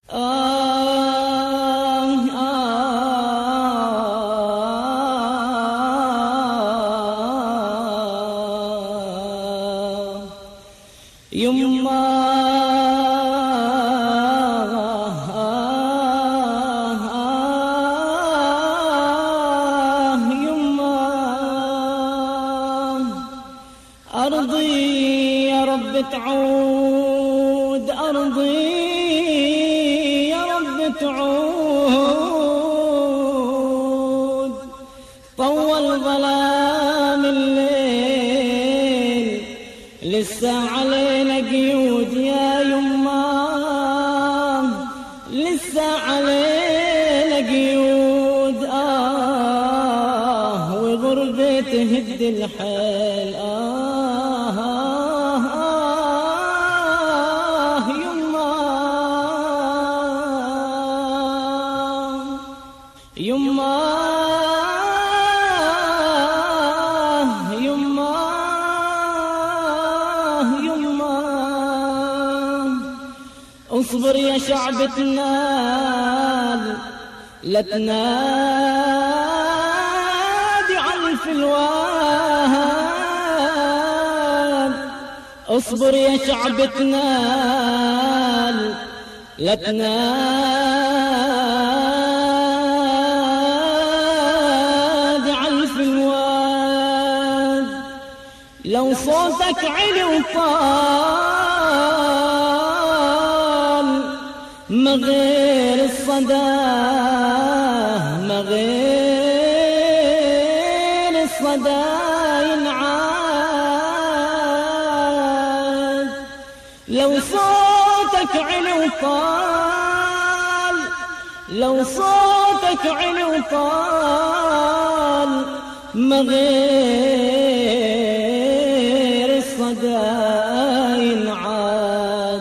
أرضي يا رب تعود، أرضي يا رب تعود. طول ظلام الليل لسه علينا قيود يا يمام، لسه علينا قيود. وغربة تهد الحيل. اصبر يا شعب تنال، لا تنادي على الفلوان. اصبر يا شعب تنال، لا تنادي على الفلوان. لو صوتك علي وطال ما غير الصدى، ما غير الصدى ينعاد. لو صوتك علي وطال، لو صوتك علي وطال ما غير الصدى ينعاد.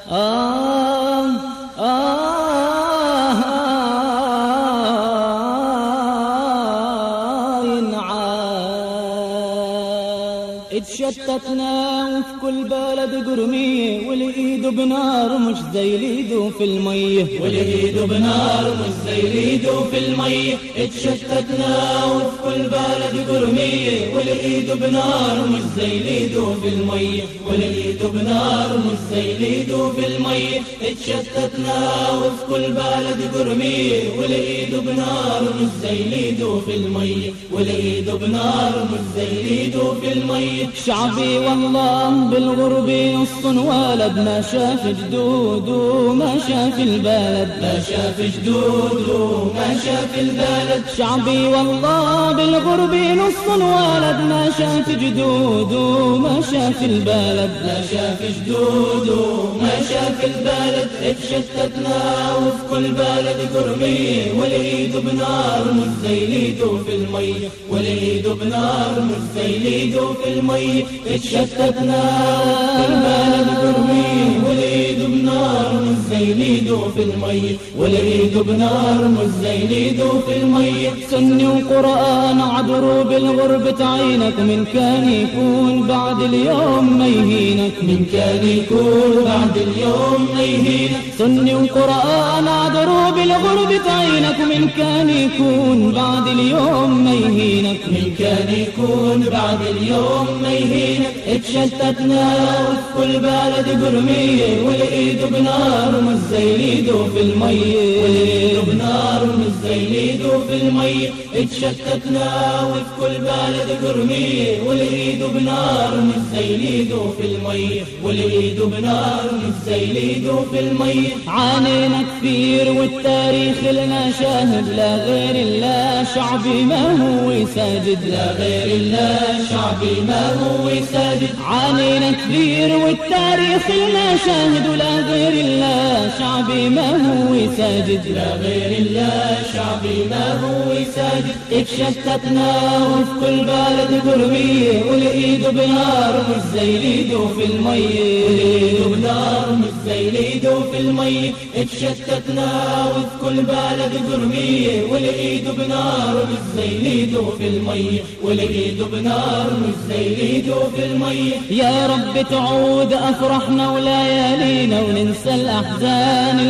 اتشتتنا وفي كل بلد قرمية، والايد بنار مش زي الايد في المية، والايد بنار مش زي الايد في المية. اتشتتنا وفي كل بلد قرمية، والايد بنار مش زي الايد في المية، والايد بنار مش زي الايد في المية. اتشتتنا وفي كل بلد قرمية، والايد بنار مش زي الايد في المية، والايد بنار مش زي الايد في المية. شعبي والله بالغربة نص ولد، ما شاف جدود وما شاف البلد، ما شاف جدود وما شاف البلد. شعبي والله بالغربة نص ولد، ما شاف جدود وما شاف البلد، ما شاف جدود وما شاف البلد. اتشتتنا وفي كل بلد قرمية، والايد بنار مش زي الايد في المية، والايد بنار مش زي الايد في المية. اتشتتنا كل بلد قرمية، والايد بنار مش زي الايد في المية، والايد بنار مش زي الايد في المية. سني وقرآن عبروا بالغربة عينك، من كان يكون بعد اليوم ما يهينك، من كان يكون بعد اليوم ما يهينك. سني وقرآن عبروا بالغربة عينك، من كان يكون بعد اليوم ما يهينك، من كان يكون بعد اليوم ما يهينك. اتشتتنا وفي كل بلد قرمية، والايد بنار مش زي الايد في المية، والايد بنار مش زي الايد في المية. اتشتتنا وفي كل بلد قرمية، والايد بنار مش زي الايد في المية، والايد بنار مش زي الايد في المية. عانينا كثير والتاريخ لنا شاهد، لا غير الله شعبي ما هو ساجد، لا غير الله شعبي ما هو ساجد. عانينا كثير والتاريخ لنا شاهد، ولا غير الله شعبي ما هو ساجد، لا غير الله شعبي ما هو ساجد. اتشتتنا وفي كل بلد قرمية، والايد بنار مش زي الايد في المية، والايد بنار مش زي الايد في المية. اتشتتنا وفي كل بلد قرمية، والايد بنار مش زي الايد في المية، والايد بنار مش زي الايد في المية. يا رب تعود افرحنا وليالينا، وننسى الاحزان اللي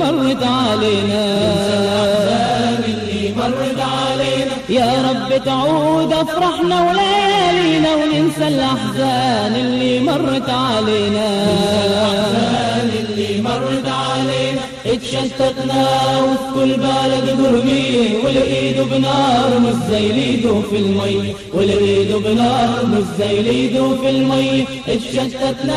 مرت علينا، مرت علينا. يا رب تعود أفرحنا وليالينا وننسى الأحزان اللي مرت علينا، الأحزان اللي مرت علينا. اتشتتنا وفي كل بلد قرمية، والإيد بنار مش زي الإيد في المي، والإيد بنار مش زي الإيد في المي. اتشتتنا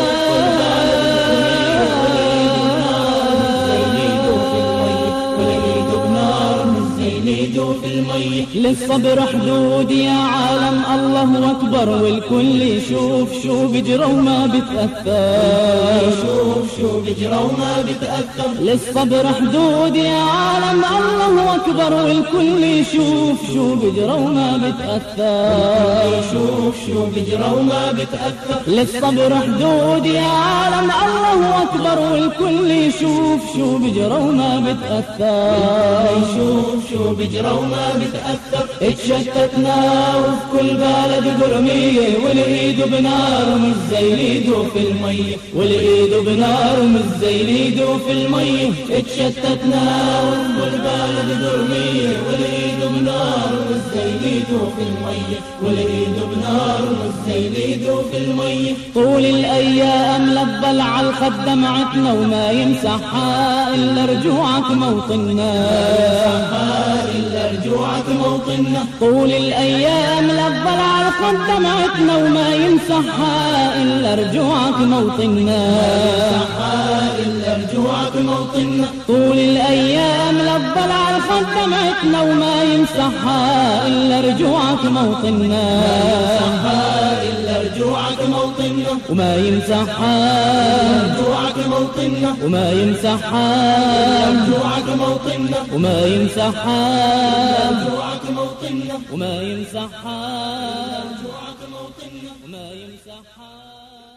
في المي. للصبر حدود يا عالم، الله أكبر والكل يشوف شو بجرى وما بتأثر، شوف بجرى وما بتأثر. للصبر حدود يا عالم، الله أكبر والكل يشوف شو بجرى وما بتأثر، شوف بجرى وما بتأثر. للصبر حدود يا عالم، الله أكبر والكل يشوف شو بجرى وما بتأثر، شوف بجرى وما بتأثر. اتشتتنا وفي كل بلد قرمية، والإيد بنار مش زي الإيد في المي، والإيد بنار مش زي الإيد في المي. اتشتتنا وفي كل بلد قرمية، والإيد بنار مش زي الإيد في المي، والإيد بنار مش زي الإيد في المي. طول الأيام لبل على الخد دمعتنا، وما يمسحها إلا رجوعك موطننا، إلا رجوعك موطننا. طول الأيام لبل على الخد دمعتنا، وما يمسحها إلا رجوعك موطننا، إلا رجوعك موطننا. طول الأيام لبل على الخد دمعتنا، وما يمسحها إلا رجوعك موطننا، إلا رجوعك موطننا. وما يمسحها رجوعك موطننا، وما يمسحها رجوعك موطننا، وما يمسحها رجوعك موطننا، وما يمسحها رجوعك موطننا، وما يمسحها.